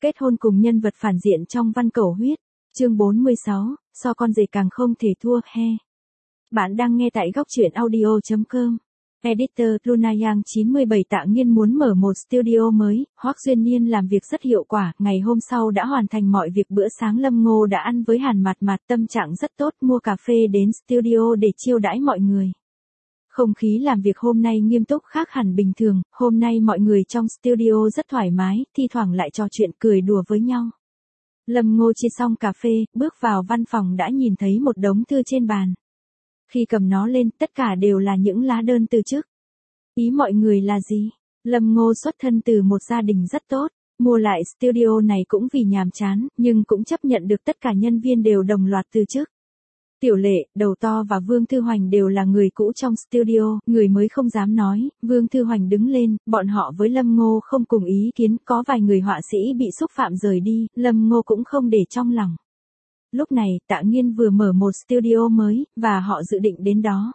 Kết hôn cùng nhân vật phản diện trong Văn Cẩu Huyết. Chương 46, so con rể càng không thể thua, he. Bạn đang nghe tại góc truyện audio.com. Editor Luna Yang 97 Tạ Nghiên muốn mở một studio mới, Hoắc Duyên Niên làm việc rất hiệu quả, ngày hôm sau đã hoàn thành mọi việc. Bữa sáng Lâm Ngô đã ăn với Hàn Mạt Mạt, tâm trạng rất tốt, mua cà phê đến studio để chiêu đãi mọi người. Không khí làm việc hôm nay nghiêm túc khác hẳn bình thường, hôm nay mọi người trong studio rất thoải mái, thi thoảng lại trò chuyện cười đùa với nhau. Lâm Ngô chia xong cà phê, bước vào văn phòng đã nhìn thấy một đống thư trên bàn. Khi cầm nó lên, tất cả đều là những lá đơn từ chức. Ý mọi người là gì? Lâm Ngô xuất thân từ một gia đình rất tốt, mua lại studio này cũng vì nhàm chán, nhưng cũng chấp nhận được tất cả nhân viên đều đồng loạt từ chức. Tiểu Lệ, Đầu To và Vương Thư Hoành đều là người cũ trong studio, người mới không dám nói. Vương Thư Hoành đứng lên, bọn họ với Lâm Ngô không cùng ý kiến, có vài người họa sĩ bị xúc phạm rời đi, Lâm Ngô cũng không để trong lòng. Lúc này, Tạ Nghiên vừa mở một studio mới, và họ dự định đến đó.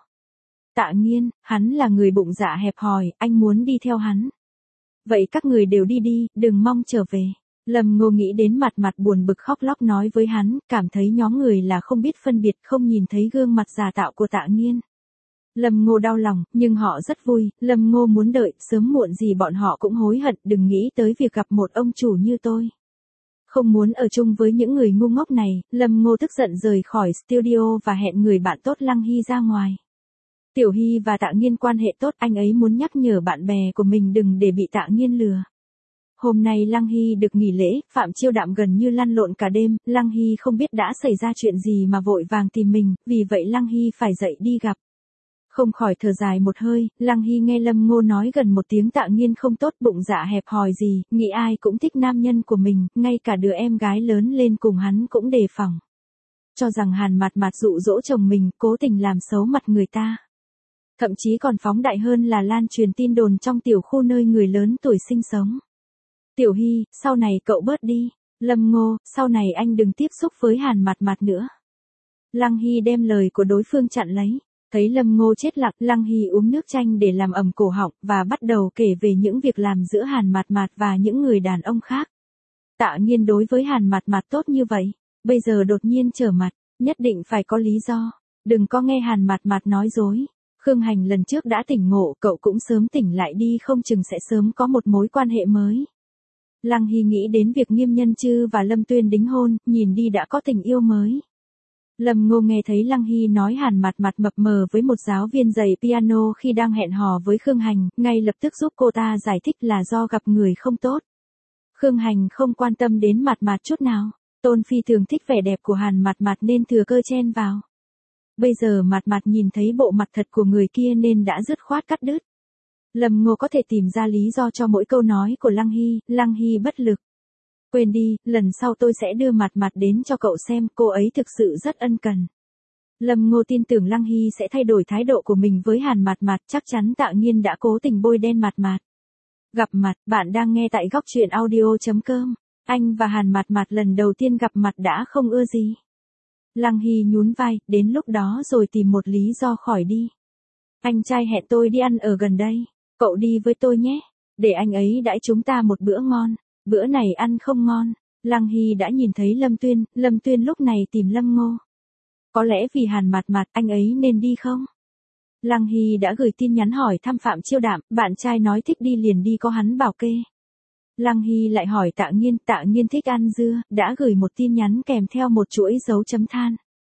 Tạ Nghiên, hắn là người bụng dạ hẹp hòi, anh muốn đi theo hắn. Vậy các người đều đi đi, đừng mong trở về. Lâm Ngô nghĩ đến Mạt Mạt buồn bực khóc lóc nói với hắn, cảm thấy nhóm người là không biết phân biệt, không nhìn thấy gương mặt giả tạo của Tạ Nghiên. Lâm Ngô đau lòng, nhưng họ rất vui, Lâm Ngô muốn đợi, sớm muộn gì bọn họ cũng hối hận, đừng nghĩ tới việc gặp một ông chủ như tôi. Không muốn ở chung với những người ngu ngốc này, Lâm Ngô tức giận rời khỏi studio và hẹn người bạn tốt Lăng Hy ra ngoài. Tiểu Hy và Tạ Nghiên quan hệ tốt, anh ấy muốn nhắc nhở bạn bè của mình đừng để bị Tạ Nghiên lừa. Hôm nay Lăng Hy được nghỉ lễ, Phạm Chiêu Đạm gần như lăn lộn cả đêm, Lăng Hy không biết đã xảy ra chuyện gì mà vội vàng tìm mình, vì vậy Lăng Hy phải dậy đi gặp. Không khỏi thở dài một hơi, Lăng Hy nghe Lâm Ngô nói gần một tiếng Tạ Nghiên không tốt, bụng dạ hẹp hòi gì, nghĩ ai cũng thích nam nhân của mình, ngay cả đứa em gái lớn lên cùng hắn cũng đề phòng. Cho rằng Hàn Mạt Mạt dụ dỗ chồng mình, cố tình làm xấu mặt người ta. Thậm chí còn phóng đại hơn là lan truyền tin đồn trong tiểu khu nơi người lớn tuổi sinh sống. Tiểu Hy, sau này cậu bớt đi. Lâm Ngô, sau này anh đừng tiếp xúc với Hàn Mạt Mạt nữa. Lăng Hy đem lời của đối phương chặn lấy. Thấy Lâm Ngô chết lặng, Lăng Hy uống nước chanh để làm ẩm cổ họng, và bắt đầu kể về những việc làm giữa Hàn Mạt Mạt và những người đàn ông khác. Tạ Nghiên đối với Hàn Mạt Mạt tốt như vậy, bây giờ đột nhiên trở mặt, nhất định phải có lý do. Đừng có nghe Hàn Mạt Mạt nói dối. Khương Hành lần trước đã tỉnh ngộ, cậu cũng sớm tỉnh lại đi, không chừng sẽ sớm có một mối quan hệ mới. Lăng Hy nghĩ đến việc Nghiêm Nhân Chư và Lâm Tuyên đính hôn, nhìn đi đã có tình yêu mới. Lâm Ngô nghe thấy Lăng Hy nói Hàn Mạt Mạt mập mờ với một giáo viên dạy piano khi đang hẹn hò với Khương Hành, ngay lập tức giúp cô ta giải thích là do gặp người không tốt. Khương Hành không quan tâm đến Mạt Mạt chút nào, Tôn Phi thường thích vẻ đẹp của Hàn Mạt Mạt nên thừa cơ chen vào. Bây giờ Mạt Mạt nhìn thấy bộ mặt thật của người kia nên đã dứt khoát cắt đứt. Lâm Ngô có thể tìm ra lý do cho mỗi câu nói của Lăng Hy bất lực. Quên đi, lần sau tôi sẽ đưa Mạt Mạt đến cho cậu xem, cô ấy thực sự rất ân cần. Lâm Ngô tin tưởng Lăng Hy sẽ thay đổi thái độ của mình với Hàn Mạt Mạt, chắc chắn Tạ Nghiên đã cố tình bôi đen Mạt Mạt. Gặp mặt, bạn đang nghe tại góc truyện audio.com. Anh và Hàn Mạt Mạt lần đầu tiên gặp mặt đã không ưa gì. Lăng Hy nhún vai, đến lúc đó rồi tìm một lý do khỏi đi. Anh trai hẹn tôi đi ăn ở gần đây, cậu đi với tôi nhé, để anh ấy đãi chúng ta một bữa ngon. Bữa này ăn không ngon. Lăng Hy đã nhìn thấy Lâm Tuyên lúc này tìm Lâm Ngô. Có lẽ vì Hàn Mạt Mạt anh ấy nên đi không? Lăng Hy đã gửi tin nhắn hỏi thăm Phạm Chiêu Đạm, bạn trai nói thích đi liền đi, có hắn bảo kê. Lăng Hy lại hỏi Tạ Nghiên thích ăn dưa, đã gửi một tin nhắn kèm theo một chuỗi dấu chấm than.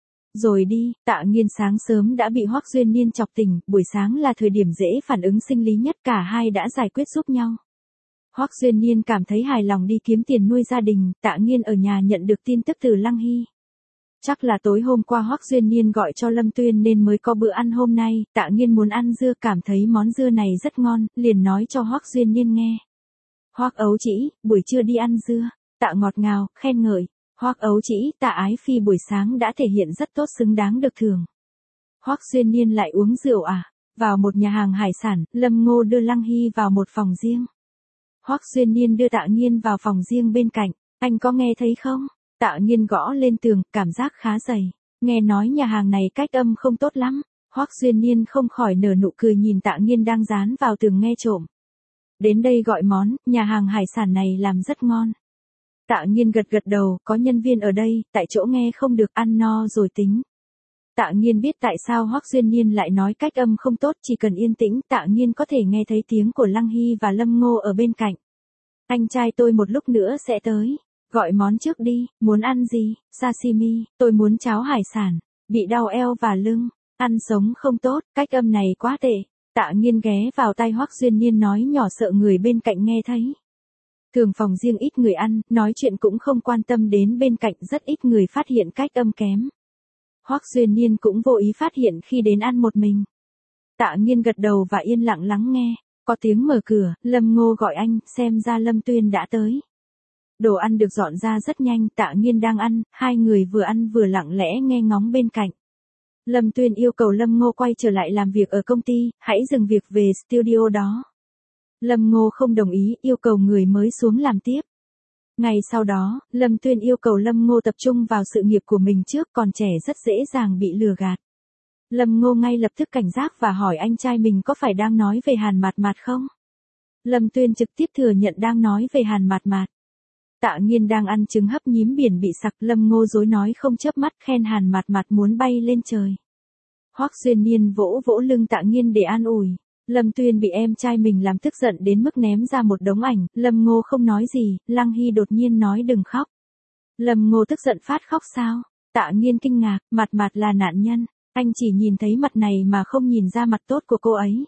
Rồi đi, Tạ Nghiên sáng sớm đã bị Hoắc Duyên Niên chọc tỉnh, buổi sáng là thời điểm dễ phản ứng sinh lý nhất, cả hai đã giải quyết giúp nhau. Hoắc Duyên Niên cảm thấy hài lòng đi kiếm tiền nuôi gia đình, Tạ Nghiên ở nhà nhận được tin tức từ Lăng Hy. Chắc là tối hôm qua Hoắc Duyên Niên gọi cho Lâm Tuyên nên mới có bữa ăn hôm nay, Tạ Nghiên muốn ăn dưa, cảm thấy món dưa này rất ngon, liền nói cho Hoắc Duyên Niên nghe. Hoắc ấu trĩ, buổi trưa đi ăn dưa. Tạ ngọt ngào, khen ngợi. Hoắc ấu trĩ, Tạ ái phi buổi sáng đã thể hiện rất tốt, xứng đáng được thưởng. Hoắc Duyên Niên lại uống rượu à? Vào một nhà hàng hải sản, Lâm Ngô đưa Lăng Hy vào một phòng riêng. Hoắc Duyên Niên đưa Tạ Nghiên vào phòng riêng bên cạnh, anh có nghe thấy không? Tạ Nghiên gõ lên tường, cảm giác khá dày. Nghe nói nhà hàng này cách âm không tốt lắm. Hoắc Duyên Niên không khỏi nở nụ cười nhìn Tạ Nghiên đang dán vào tường nghe trộm. Đến đây gọi món, nhà hàng hải sản này làm rất ngon. Tạ Nghiên gật gật đầu, có nhân viên ở đây, tại chỗ nghe không được, ăn no rồi tính. Tạ Nghiên biết tại sao Hoắc Duyên Niên lại nói cách âm không tốt, chỉ cần yên tĩnh, Tạ Nghiên có thể nghe thấy tiếng của Lăng Hy và Lâm Ngô ở bên cạnh. Anh trai tôi một lúc nữa sẽ tới. Gọi món trước đi, muốn ăn gì? Sashimi, tôi muốn cháo hải sản. Bị đau eo và lưng, ăn sống không tốt, cách âm này quá tệ. Tạ Nghiên ghé vào tai Hoắc Duyên Niên nói nhỏ sợ người bên cạnh nghe thấy. Thường phòng riêng ít người ăn, nói chuyện cũng không quan tâm đến bên cạnh, rất ít người phát hiện cách âm kém. Hoắc Duyên Niên cũng vô ý phát hiện khi đến ăn một mình. Tạ Nghiên gật đầu và yên lặng lắng nghe. Có tiếng mở cửa, Lâm Ngô gọi anh, xem ra Lâm Tuyên đã tới. Đồ ăn được dọn ra rất nhanh, Tạ Nghiên đang ăn, hai người vừa ăn vừa lặng lẽ nghe ngóng bên cạnh. Lâm Tuyên yêu cầu Lâm Ngô quay trở lại làm việc ở công ty, hãy dừng việc về studio đó. Lâm Ngô không đồng ý, yêu cầu người mới xuống làm tiếp. Ngày sau đó, Lâm Tuyên yêu cầu Lâm Ngô tập trung vào sự nghiệp của mình trước, còn trẻ rất dễ dàng bị lừa gạt. Lâm Ngô ngay lập tức cảnh giác và hỏi anh trai mình có phải đang nói về Hàn Mạt Mạt không? Lâm Tuyên trực tiếp thừa nhận đang nói về Hàn Mạt Mạt. Tạ Nghiên đang ăn trứng hấp nhím biển bị sặc, Lâm Ngô dối nói không chớp mắt khen Hàn Mạt Mạt muốn bay lên trời. Hoắc Duyên Niên vỗ vỗ lưng Tạ Nghiên để an ủi. Lâm Tuyên bị em trai mình làm tức giận đến mức ném ra một đống ảnh, Lâm Ngô không nói gì, Lăng Hy đột nhiên nói đừng khóc. Lâm Ngô tức giận phát khóc sao? Tạ Nghiên kinh ngạc, Mạt Mạt là nạn nhân, anh chỉ nhìn thấy mặt này mà không nhìn ra mặt tốt của cô ấy.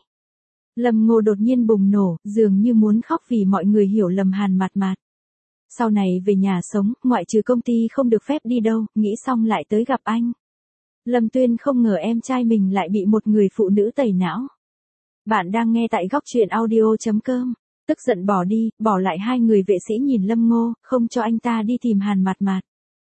Lâm Ngô đột nhiên bùng nổ, dường như muốn khóc vì mọi người hiểu lầm Hàn Mạt Mạt. Sau này về nhà sống, ngoại trừ công ty không được phép đi đâu, nghĩ xong lại tới gặp anh. Lâm Tuyên không ngờ em trai mình lại bị một người phụ nữ tẩy não. Bạn đang nghe tại góc truyện audio.com. Tức giận bỏ đi, bỏ lại hai người vệ sĩ nhìn Lâm Ngô, không cho anh ta đi tìm Hàn Mạt Mạt.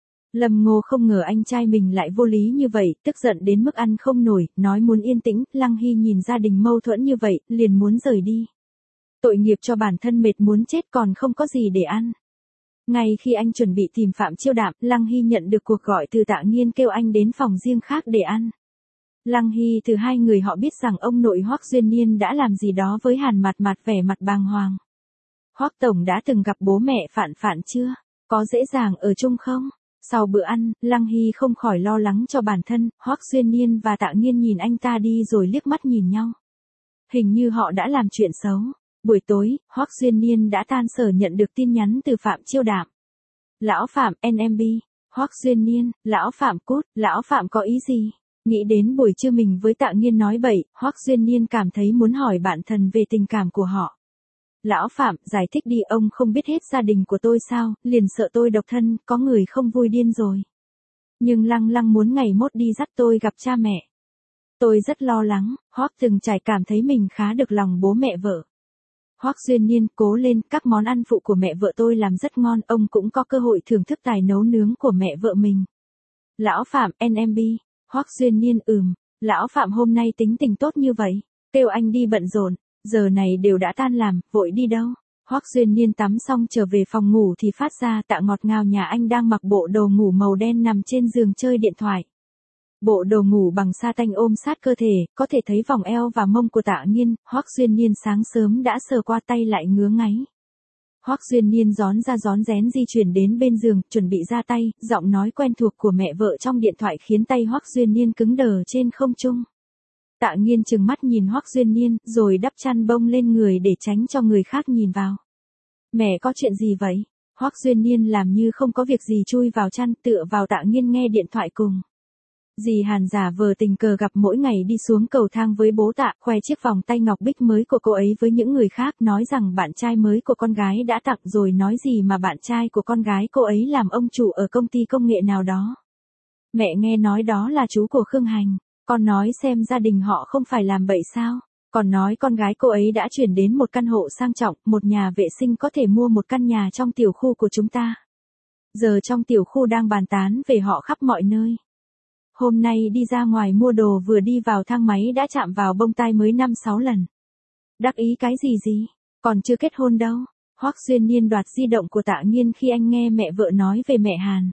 Lâm Ngô không ngờ anh trai mình lại vô lý như vậy, tức giận đến mức ăn không nổi, nói muốn yên tĩnh, Lăng Hy nhìn gia đình mâu thuẫn như vậy, liền muốn rời đi. Tội nghiệp cho bản thân mệt muốn chết còn không có gì để ăn. Ngay khi anh chuẩn bị tìm Phạm Chiêu Đạm, Lăng Hy nhận được cuộc gọi từ Tạ Nghiên kêu anh đến phòng riêng khác để ăn. Lăng Hy từ hai người họ biết rằng ông nội Hoắc Duyên Niên đã làm gì đó với Hàn Mạt Mạt, vẻ mặt bàng hoàng. Hoắc tổng đã từng gặp bố mẹ Phạn Phạn chưa? Có dễ dàng ở chung không? Sau bữa ăn, Lăng Hy không khỏi lo lắng cho bản thân, Hoắc Duyên Niên và Tạ Nghiên nhìn anh ta đi rồi liếc mắt nhìn nhau. Hình như họ đã làm chuyện xấu. Buổi tối, Hoắc Duyên Niên đã tan sở nhận được tin nhắn từ Phạm Chiêu Đạm. Lão Phạm, NMB. Hoắc Duyên Niên, lão Phạm cút, lão Phạm có ý gì? Nghĩ đến buổi trưa mình với Tạ Nghiên nói bậy, Hoắc Duyên Niên cảm thấy muốn hỏi bạn thân về tình cảm của họ. Lão Phạm, giải thích đi, ông không biết hết gia đình của tôi sao, liền sợ tôi độc thân, có người không vui điên rồi. Nhưng Lăng Lăng muốn ngày mốt đi dắt tôi gặp cha mẹ. Tôi rất lo lắng, Hoắc từng trải cảm thấy mình khá được lòng bố mẹ vợ. Hoắc Duyên Niên, cố lên, các món ăn phụ của mẹ vợ tôi làm rất ngon, ông cũng có cơ hội thưởng thức tài nấu nướng của mẹ vợ mình. Lão Phạm, NMB. Hoắc Duyên Niên, lão Phạm hôm nay tính tình tốt như vậy, kêu anh đi bận rộn, giờ này đều đã tan làm, vội đi đâu? Hoắc Duyên Niên tắm xong trở về phòng ngủ thì phát ra Tạ ngọt ngào nhà anh đang mặc bộ đồ ngủ màu đen nằm trên giường chơi điện thoại. Bộ đồ ngủ bằng sa tanh ôm sát cơ thể, có thể thấy vòng eo và mông của Tạ Nghiên, Hoắc Duyên Niên sáng sớm đã sờ qua tay lại ngứa ngáy. Hoắc Duyên Niên rón ra rón rén di chuyển đến bên giường, chuẩn bị ra tay, giọng nói quen thuộc của mẹ vợ trong điện thoại khiến tay Hoắc Duyên Niên cứng đờ trên không trung. Tạ Nghiên trừng mắt nhìn Hoắc Duyên Niên, rồi đắp chăn bông lên người để tránh cho người khác nhìn vào. Mẹ có chuyện gì vậy? Hoắc Duyên Niên làm như không có việc gì chui vào chăn, tựa vào Tạ Nghiên nghe điện thoại cùng. Dì Hàn giả vờ tình cờ gặp mỗi ngày đi xuống cầu thang với bố Tạ, khoe chiếc vòng tay ngọc bích mới của cô ấy với những người khác, nói rằng bạn trai mới của con gái đã tặng, rồi nói gì mà bạn trai của con gái cô ấy làm ông chủ ở công ty công nghệ nào đó. Mẹ nghe nói đó là chú của Khương Hành, con nói xem gia đình họ không phải làm bậy sao, còn nói con gái cô ấy đã chuyển đến một căn hộ sang trọng, một nhà vệ sinh có thể mua một căn nhà trong tiểu khu của chúng ta. Giờ trong tiểu khu đang bàn tán về họ khắp mọi nơi. Hôm nay đi ra ngoài mua đồ vừa đi vào thang máy đã chạm vào bông tai mới 5-6 lần. Đắc ý cái gì, còn chưa kết hôn đâu. Hoắc Duyên Niên đoạt di động của Tạ Nghiên khi anh nghe mẹ vợ nói về mẹ Hàn.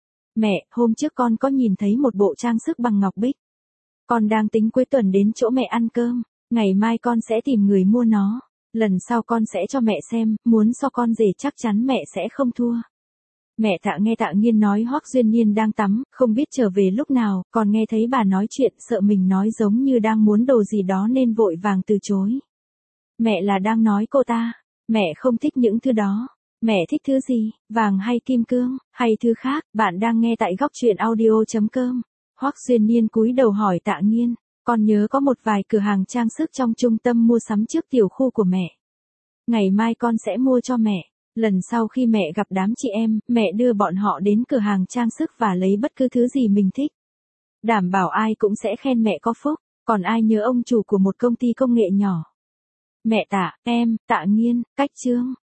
Mẹ, hôm trước con có nhìn thấy một bộ trang sức bằng ngọc bích. Con đang tính cuối tuần đến chỗ mẹ ăn cơm, ngày mai con sẽ tìm người mua nó. Lần sau con sẽ cho mẹ xem, muốn so con rể chắc chắn mẹ sẽ không thua. Mẹ Tạ nghe Tạ Nghiên nói Hoắc Duyên Niên đang tắm, không biết trở về lúc nào, còn nghe thấy bà nói chuyện, sợ mình nói giống như đang muốn đồ gì đó nên vội vàng từ chối. Mẹ là đang nói cô ta, mẹ không thích những thứ đó. Mẹ thích thứ gì, vàng hay kim cương, hay thứ khác? Bạn đang nghe tại góc truyện audio.com. Hoắc Duyên Niên cúi đầu hỏi Tạ Nghiên, con nhớ có một vài cửa hàng trang sức trong trung tâm mua sắm trước tiểu khu của mẹ. Ngày mai con sẽ mua cho mẹ. Lần sau khi mẹ gặp đám chị em, mẹ đưa bọn họ đến cửa hàng trang sức và lấy bất cứ thứ gì mình thích. Đảm bảo ai cũng sẽ khen mẹ có phúc, còn ai nhớ ông chủ của một công ty công nghệ nhỏ. Mẹ Tạ, em, Tạ Nghiên, cách chương.